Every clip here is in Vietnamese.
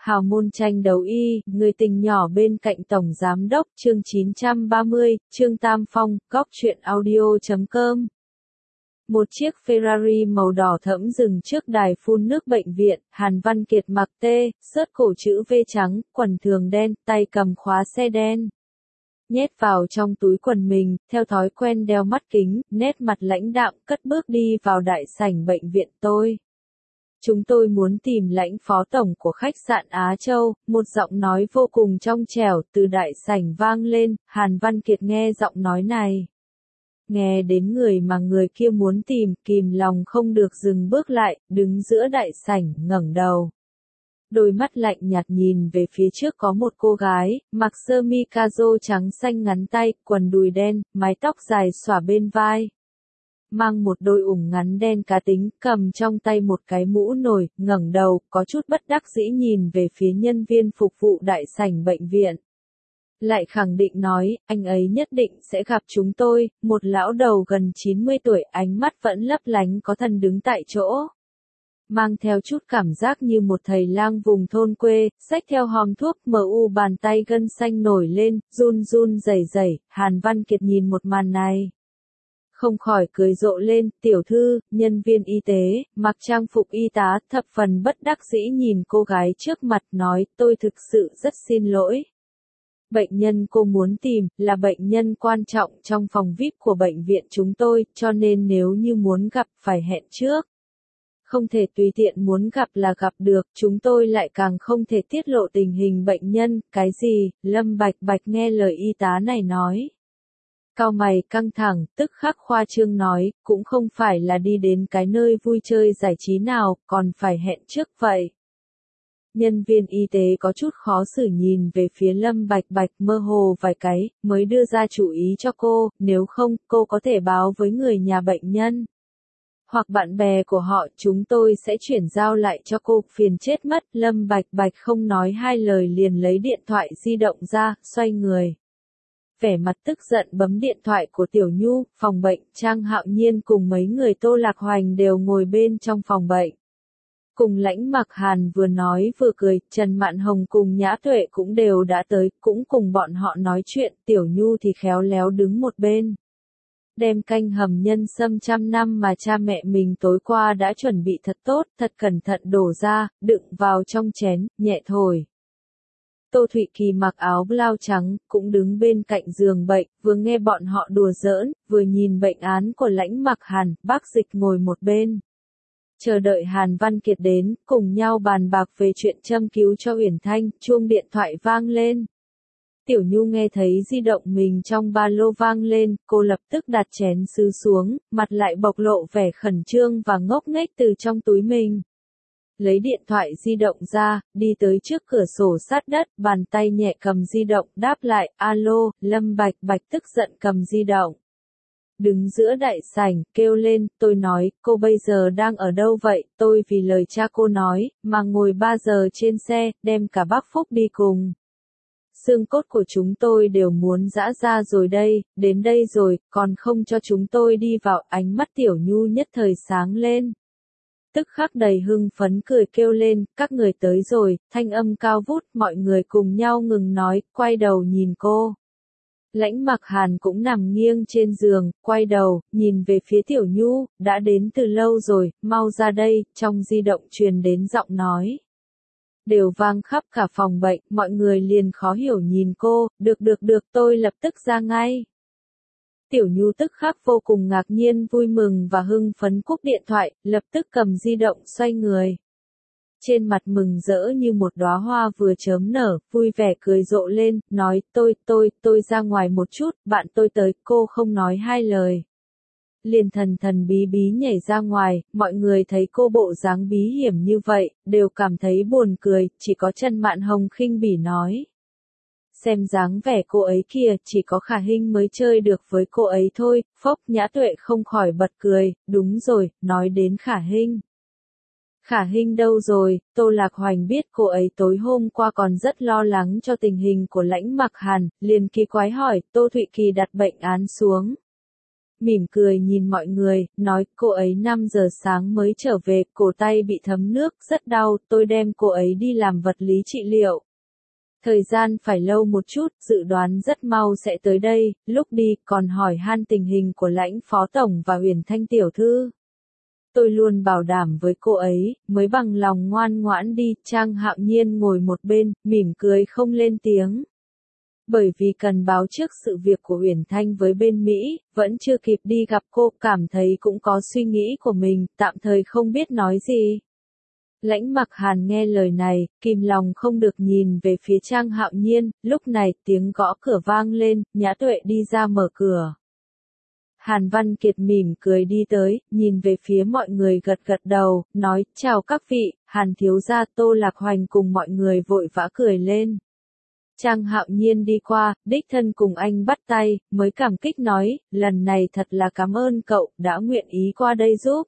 Hào môn tranh đấu y, người tình nhỏ bên cạnh Tổng Giám đốc, chương 930, Trương Tam Phong, góc truyện audio.com. Một chiếc Ferrari màu đỏ thẫm dừng trước đài phun nước bệnh viện, Hàn Văn Kiệt mặc xớt cổ chữ V trắng, quần thường đen, tay cầm khóa xe đen. Nhét vào trong túi quần mình, theo thói quen đeo mắt kính, nét mặt lãnh đạm, cất bước đi vào đại sảnh bệnh viện tôi. Chúng tôi muốn tìm lãnh phó tổng của khách sạn Á Châu, một giọng nói vô cùng trong trẻo từ đại sảnh vang lên, Hàn Văn Kiệt nghe giọng nói này. Nghe đến người mà người kia muốn tìm, kìm lòng không được dừng bước lại, đứng giữa đại sảnh, ngẩng đầu. Đôi mắt lạnh nhạt nhìn về phía trước có một cô gái, mặc sơ mi caro trắng xanh ngắn tay, quần đùi đen, mái tóc dài xõa bên vai. Mang một đôi ủng ngắn đen cá tính, cầm trong tay một cái mũ nồi, ngẩng đầu, có chút bất đắc dĩ nhìn về phía nhân viên phục vụ đại sảnh bệnh viện. Lại khẳng định nói, anh ấy nhất định sẽ gặp chúng tôi, một lão đầu gần 90 tuổi, ánh mắt vẫn lấp lánh có thần đứng tại chỗ. Mang theo chút cảm giác như một thầy lang vùng thôn quê, xách theo hòm thuốc, bàn tay gân xanh nổi lên, run run rẩy rẩy. Hàn Văn Kiệt nhìn một màn này. Không khỏi cười rộ lên, tiểu thư, nhân viên y tế, mặc trang phục y tá, thập phần bất đắc dĩ nhìn cô gái trước mặt nói, tôi thực sự rất xin lỗi. Bệnh nhân cô muốn tìm, là bệnh nhân quan trọng trong phòng VIP của bệnh viện chúng tôi, cho nên nếu như muốn gặp phải hẹn trước. Không thể tùy tiện muốn gặp là gặp được, chúng tôi lại càng không thể tiết lộ tình hình bệnh nhân, cái gì, Lâm Bạch Bạch nghe lời y tá này nói. Cau mày căng thẳng, tức khắc khoa trương nói, cũng không phải là đi đến cái nơi vui chơi giải trí nào, còn phải hẹn trước vậy. Nhân viên y tế có chút khó xử nhìn về phía Lâm Bạch Bạch mơ hồ vài cái, mới đưa ra chủ ý cho cô, nếu không, cô có thể báo với người nhà bệnh nhân. Hoặc bạn bè của họ, chúng tôi sẽ chuyển giao lại cho cô, phiền chết mất. Lâm Bạch Bạch không nói hai lời liền lấy điện thoại di động ra, xoay người. Vẻ mặt tức giận bấm điện thoại của Tiểu Nhu, phòng bệnh, Trang Hạo Nhiên cùng mấy người Tô Lạc Hoành đều ngồi bên trong phòng bệnh. Cùng Lãnh Mặc Hàn vừa nói vừa cười, Trần Mạn Hồng cùng Nhã Tuệ cũng đều đã tới, cũng cùng bọn họ nói chuyện, Tiểu Nhu thì khéo léo đứng một bên. Đem canh hầm nhân sâm 100 năm mà cha mẹ mình tối qua đã chuẩn bị thật tốt, thật cẩn thận đổ ra, đựng vào trong chén, nhẹ thổi. Tô Thụy Kỳ mặc áo blau trắng, cũng đứng bên cạnh giường bệnh, vừa nghe bọn họ đùa giỡn, vừa nhìn bệnh án của Lãnh Mặc Hàn, bác Dịch ngồi một bên. Chờ đợi Hàn Văn Kiệt đến, cùng nhau bàn bạc về chuyện châm cứu cho Uyển Thanh, chuông điện thoại vang lên. Tiểu Nhu nghe thấy di động mình trong ba lô vang lên, cô lập tức đặt chén sứ xuống, mặt lại bộc lộ vẻ khẩn trương và ngốc nghếch từ trong túi mình. Lấy điện thoại di động ra, đi tới trước cửa sổ sát đất, bàn tay nhẹ cầm di động, đáp lại, alo, Lâm Bạch Bạch tức giận cầm di động. Đứng giữa đại sảnh, kêu lên, tôi nói, cô bây giờ đang ở đâu vậy, tôi vì lời cha cô nói, mà ngồi 3 giờ trên xe, đem cả bác Phúc đi cùng. Xương cốt của chúng tôi đều muốn giã ra rồi đây, đến đây rồi, còn không cho chúng tôi đi vào, ánh mắt Tiểu Nhu nhất thời sáng lên. Tức khắc đầy hưng phấn cười kêu lên, các người tới rồi, thanh âm cao vút, mọi người cùng nhau ngừng nói, quay đầu nhìn cô. Lãnh Mặc Hàn cũng nằm nghiêng trên giường, quay đầu, nhìn về phía Tiểu Nhu, đã đến từ lâu rồi, mau ra đây, trong di động truyền đến giọng nói. Đều vang khắp cả phòng bệnh, mọi người liền khó hiểu nhìn cô, được, tôi lập tức ra ngay. Tiểu Nhu tức khắc vô cùng ngạc nhiên vui mừng và hưng phấn cúp điện thoại, lập tức cầm di động xoay người. Trên mặt mừng rỡ như một đóa hoa vừa chớm nở, vui vẻ cười rộ lên, nói, tôi ra ngoài một chút, bạn tôi tới, cô không nói hai lời. Liền thần bí bí nhảy ra ngoài, mọi người thấy cô bộ dáng bí hiểm như vậy, đều cảm thấy buồn cười, chỉ có Trần Mạn Hồng khinh bỉ nói. Xem dáng vẻ cô ấy kìa, chỉ có Khả Hinh mới chơi được với cô ấy thôi, phốc. Nhã Tuệ không khỏi bật cười, đúng rồi, nói đến Khả Hinh. Khả Hinh đâu rồi, Tô Lạc Hoành biết cô ấy tối hôm qua còn rất lo lắng cho tình hình của Lãnh Mặc Hàn, liền kỳ quái hỏi, Tô Thụy Kỳ đặt bệnh án xuống. mỉm cười nhìn mọi người, nói cô ấy 5 giờ sáng mới trở về, cổ tay bị thấm nước, rất đau, tôi đem cô ấy đi làm vật lý trị liệu. Thời gian phải lâu một chút, dự đoán rất mau sẽ tới đây, lúc đi còn hỏi han tình hình của Lãnh phó tổng và Huyền Thanh tiểu thư. Tôi luôn bảo đảm với cô ấy, mới bằng lòng ngoan ngoãn đi, Trang Hạo Nhiên ngồi một bên, mỉm cười không lên tiếng. Bởi vì cần báo trước sự việc của Huyền Thanh với bên Mỹ, vẫn chưa kịp đi gặp cô, cảm thấy cũng có suy nghĩ của mình, tạm thời không biết nói gì. Lãnh Mặc Hàn nghe lời này, kìm lòng không được nhìn về phía Trang Hạo Nhiên, lúc này tiếng gõ cửa vang lên, Nhã Tuệ đi ra mở cửa. Hàn Văn Kiệt mỉm cười đi tới, nhìn về phía mọi người gật gật đầu, nói, chào các vị, Hàn thiếu gia Tô Lạc Hoành cùng mọi người vội vã cười lên. Trang Hạo Nhiên đi qua, đích thân cùng anh bắt tay, mới cảm kích nói, lần này thật là cảm ơn cậu, đã nguyện ý qua đây giúp.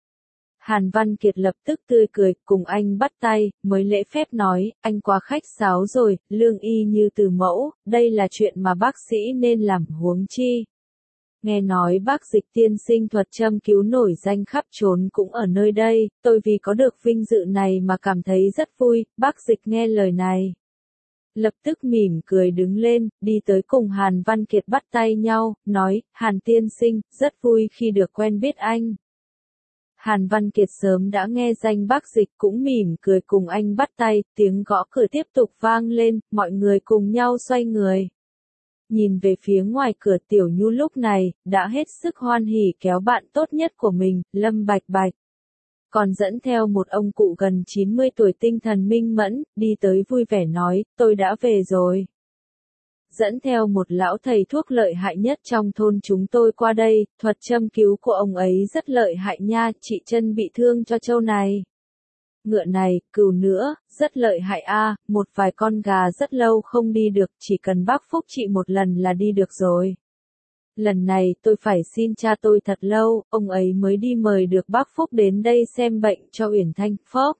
Hàn Văn Kiệt lập tức tươi cười, cùng anh bắt tay, mới lễ phép nói, anh quá khách sáo rồi, lương y như từ mẫu, đây là chuyện mà bác sĩ nên làm, huống chi. Nghe nói bác Dịch tiên sinh thuật châm cứu nổi danh khắp trốn cũng ở nơi đây, tôi vì có được vinh dự này mà cảm thấy rất vui, bác Dịch nghe lời này. Lập tức mỉm cười đứng lên, đi tới cùng Hàn Văn Kiệt bắt tay nhau, nói, Hàn tiên sinh, rất vui khi được quen biết anh. Hàn Văn Kiệt sớm đã nghe danh bác Dịch cũng mỉm cười cùng anh bắt tay, tiếng gõ cửa tiếp tục vang lên, mọi người cùng nhau xoay người. Nhìn về phía ngoài cửa Tiểu Nhu lúc này, đã hết sức hoan hỉ kéo bạn tốt nhất của mình, Lâm Bạch Bạch. Còn dẫn theo một ông cụ gần 90 tuổi tinh thần minh mẫn, đi tới vui vẻ nói, tôi đã về rồi. Dẫn theo một lão thầy thuốc lợi hại nhất trong thôn chúng tôi qua đây, thuật châm cứu của ông ấy rất lợi hại nha, chị chân bị thương cho trâu này. Ngựa này, cừu nữa, rất lợi hại a, một vài con gà rất lâu không đi được, chỉ cần bác Phúc trị một lần là đi được rồi. Lần này tôi phải xin cha tôi thật lâu, ông ấy mới đi mời được bác Phúc đến đây xem bệnh cho Uyển Thanh, phốc.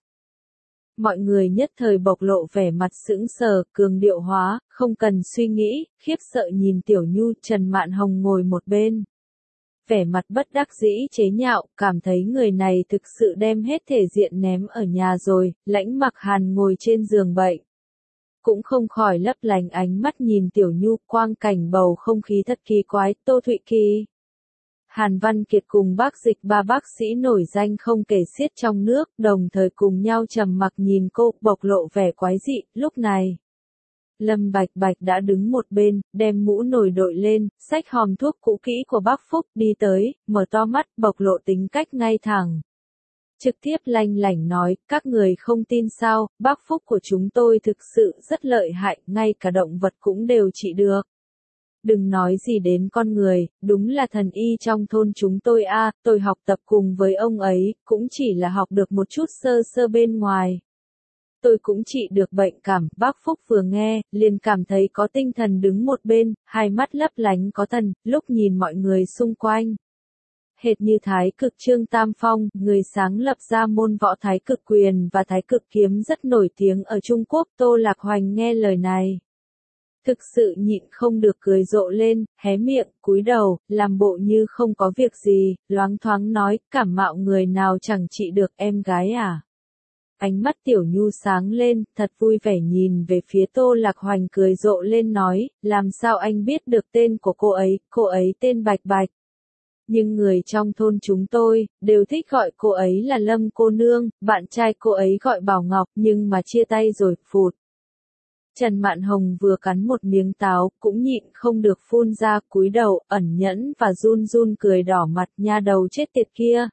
Mọi người nhất thời bộc lộ vẻ mặt sững sờ, cường điệu hóa, không cần suy nghĩ, khiếp sợ nhìn Tiểu Nhu, Trần Mạn Hồng ngồi một bên. Vẻ mặt bất đắc dĩ chế nhạo, cảm thấy người này thực sự đem hết thể diện ném ở nhà rồi, Lãnh Mặc Hàn ngồi trên giường bệnh. Cũng không khỏi lấp lánh ánh mắt nhìn Tiểu Nhu, quang cảnh bầu không khí thật kỳ quái, Tô Thụy Kỳ. Hàn Văn Kiệt cùng bác Dịch ba bác sĩ nổi danh không kể xiết trong nước, đồng thời cùng nhau trầm mặc nhìn cô, bộc lộ vẻ quái dị, lúc này. Lâm Bạch Bạch đã đứng một bên, đem mũ nồi đội lên, xách hòm thuốc cũ kỹ của bác Phúc đi tới, mở to mắt, bộc lộ tính cách ngay thẳng. Trực tiếp lanh lảnh nói, các người không tin sao, bác Phúc của chúng tôi thực sự rất lợi hại, ngay cả động vật cũng đều trị được. Đừng nói gì đến con người, đúng là thần y trong thôn chúng tôi a, tôi học tập cùng với ông ấy, cũng chỉ là học được một chút sơ sơ bên ngoài. Tôi cũng trị được bệnh cảm, bác Phúc vừa nghe, liền cảm thấy có tinh thần đứng một bên, hai mắt lấp lánh có thần, lúc nhìn mọi người xung quanh. Hệt như Thái Cực Trương Tam Phong, người sáng lập ra môn võ Thái Cực Quyền và Thái Cực Kiếm rất nổi tiếng ở Trung Quốc, Tô Lạc Hoành nghe lời này. Thực sự nhịn không được cười rộ lên, hé miệng, cúi đầu, làm bộ như không có việc gì, loáng thoáng nói, cảm mạo người nào chẳng trị được em gái à. Ánh mắt Tiểu Nhu sáng lên, thật vui vẻ nhìn về phía Tô Lạc Hoành cười rộ lên nói, làm sao anh biết được tên của cô ấy tên Bạch Bạch. Nhưng người trong thôn chúng tôi, đều thích gọi cô ấy là Lâm cô nương, bạn trai cô ấy gọi Bảo Ngọc, nhưng mà chia tay rồi, phụt. Trần Mạn Hồng vừa cắn một miếng táo, cũng nhịn không được phun ra, cúi đầu, ẩn nhẫn và run run cười đỏ mặt, nha đầu chết tiệt kia.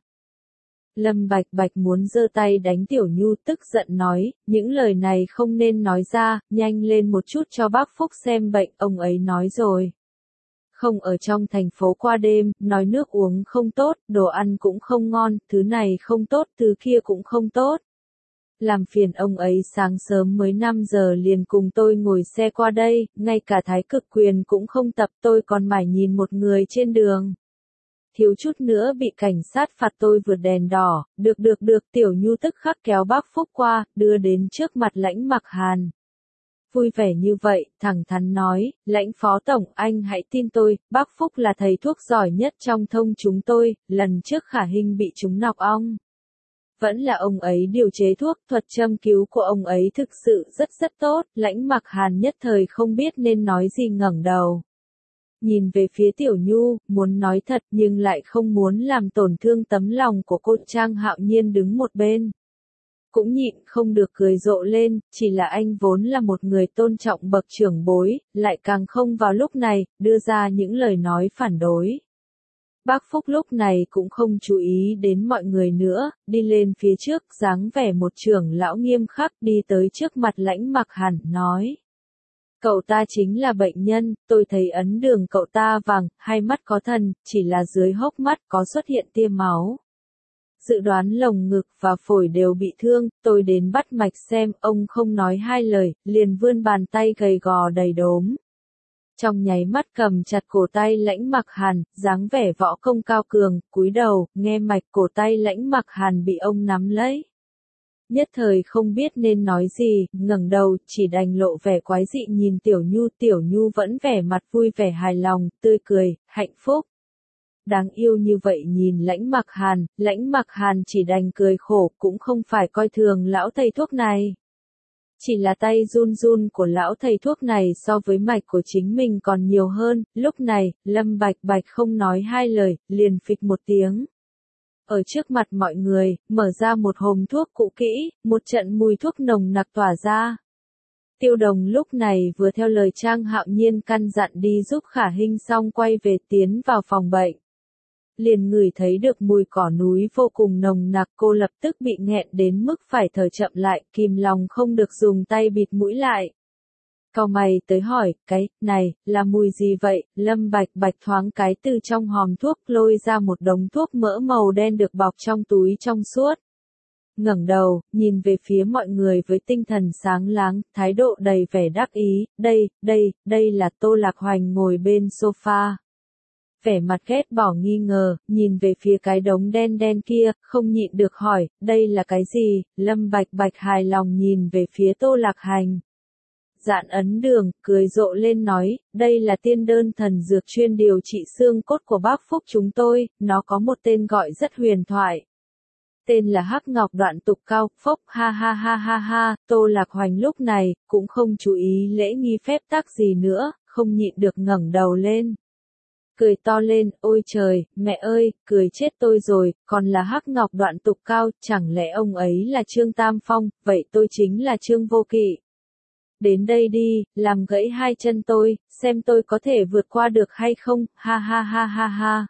Lâm Bạch Bạch muốn giơ tay đánh Tiểu Nhu, tức giận nói, những lời này không nên nói ra, nhanh lên một chút cho bác Phúc xem bệnh, ông ấy nói rồi. Không ở trong thành phố qua đêm, nói nước uống không tốt, đồ ăn cũng không ngon, thứ này không tốt, thứ kia cũng không tốt. Làm phiền ông ấy sáng sớm mới 5 giờ liền cùng tôi ngồi xe qua đây, ngay cả Thái Cực Quyền cũng không tập, tôi còn mải nhìn một người trên đường. Thiếu chút nữa bị cảnh sát phạt tôi vượt đèn đỏ, được, Tiểu Nhu tức khắc kéo bác Phúc qua, đưa đến trước mặt Lãnh Mặc Hàn. vui vẻ như vậy, thẳng thắn nói, Lãnh phó tổng, anh hãy tin tôi, bác Phúc là thầy thuốc giỏi nhất trong thông chúng tôi, lần trước Khả Hinh bị trúng nọc ong. Vẫn là ông ấy điều chế thuốc, thuật châm cứu của ông ấy thực sự rất tốt, Lãnh Mặc Hàn nhất thời không biết nên nói gì ngẩng đầu. Nhìn về phía Tiểu Nhu, muốn nói thật nhưng lại không muốn làm tổn thương tấm lòng của cô. Trang Hạo Nhiên đứng một bên. Cũng nhịn không được cười rộ lên, chỉ là anh vốn là một người tôn trọng bậc trưởng bối, lại càng không vào lúc này, đưa ra những lời nói phản đối. Bác Phúc lúc này cũng không chú ý đến mọi người nữa, đi lên phía trước, dáng vẻ một trưởng lão nghiêm khắc đi tới trước mặt Lãnh Mặc Hàn, nói. Cậu ta chính là bệnh nhân, tôi thấy ấn đường cậu ta vàng, hai mắt có thần, chỉ là dưới hốc mắt có xuất hiện tia máu. Dự đoán lồng ngực và phổi đều bị thương, tôi đến bắt mạch xem, ông không nói hai lời, liền vươn bàn tay gầy gò đầy đốm. Trong nháy mắt cầm chặt cổ tay Lãnh Mặc Hàn, dáng vẻ võ công cao cường, cúi đầu, nghe mạch cổ tay Lãnh Mặc Hàn bị ông nắm lấy. Nhất thời không biết nên nói gì, ngẩng đầu, chỉ đành lộ vẻ quái dị nhìn Tiểu Nhu vẫn vẻ mặt vui vẻ hài lòng, tươi cười, hạnh phúc. Đáng yêu như vậy nhìn Lãnh Mặc Hàn chỉ đành cười khổ, cũng không phải coi thường lão thầy thuốc này. Chỉ là tay run run của lão thầy thuốc này so với mạch của chính mình còn nhiều hơn, lúc này, Lâm Bạch Bạch không nói hai lời, liền phịch một tiếng. Ở trước mặt mọi người, mở ra một hòm thuốc cũ kỹ, một trận mùi thuốc nồng nặc tỏa ra. Tiêu Đồng lúc này vừa theo lời Trang Hạo Nhiên căn dặn đi giúp Khả Hinh xong quay về tiến vào phòng bệnh. Liền ngửi thấy được mùi cỏ núi vô cùng nồng nặc, cô lập tức bị nghẹn đến mức phải thở chậm lại, kìm lòng không được dùng tay bịt mũi lại. Cau mày tới hỏi, cái này là mùi gì vậy? Lâm Bạch Bạch thoáng cái từ trong hòm thuốc lôi ra một đống thuốc mỡ màu đen được bọc trong túi trong suốt. Ngẩng đầu, nhìn về phía mọi người với tinh thần sáng láng, thái độ đầy vẻ đắc ý, đây là Tô Lạc Hoành ngồi bên sofa. Vẻ mặt ghét bỏ nghi ngờ, nhìn về phía cái đống đen đen kia, không nhịn được hỏi, đây là cái gì? Lâm Bạch Bạch hài lòng nhìn về phía Tô Lạc Hành. Dạn ấn đường, cười rộ lên nói, đây là tiên đơn thần dược chuyên điều trị xương cốt của bác Phúc chúng tôi, nó có một tên gọi rất huyền thoại. Tên là Hắc Ngọc Đoạn Tục Cao, phốc, ha ha ha ha ha, Tô Lạc Hoành lúc này, cũng không chú ý lễ nghi phép tắc gì nữa, không nhịn được ngẩng đầu lên. Cười to lên, ôi trời, mẹ ơi, cười chết tôi rồi, còn là Hắc Ngọc Đoạn Tục Cao, chẳng lẽ ông ấy là Trương Tam Phong, vậy tôi chính là Trương Vô Kỵ. Đến đây đi, làm gãy hai chân tôi, xem tôi có thể vượt qua được hay không, ha ha ha ha ha.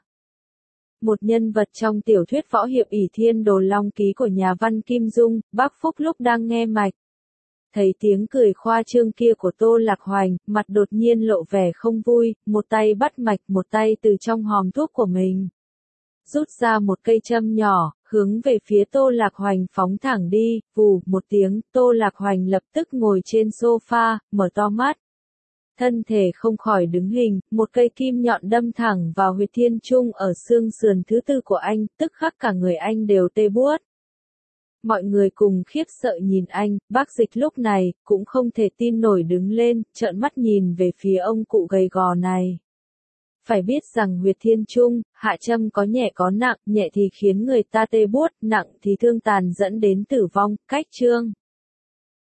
Một nhân vật trong tiểu thuyết võ hiệp ỷ thiên đồ long ký của nhà văn Kim Dung, bác Phúc lúc đang nghe mạch. Thấy tiếng cười khoa trương kia của Tô Lạc Hoành, mặt đột nhiên lộ vẻ không vui, một tay bắt mạch, một tay từ trong hòm thuốc của mình. Rút ra một cây châm nhỏ, hướng về phía Tô Lạc Hoành phóng thẳng đi, vù, một tiếng, Tô Lạc Hoành lập tức ngồi trên sofa, mở to mắt. Thân thể không khỏi đứng hình, một cây kim nhọn đâm thẳng vào huyệt thiên trung ở xương sườn thứ tư của anh, tức khắc cả người anh đều tê buốt. Mọi người cùng khiếp sợ nhìn anh, bác Dịch lúc này, cũng không thể tin nổi đứng lên, trợn mắt nhìn về phía ông cụ gầy gò này. Phải biết rằng huyệt thiên trung, hạ châm có nhẹ có nặng, nhẹ thì khiến người ta tê buốt, nặng thì thương tàn dẫn đến tử vong, cách chương.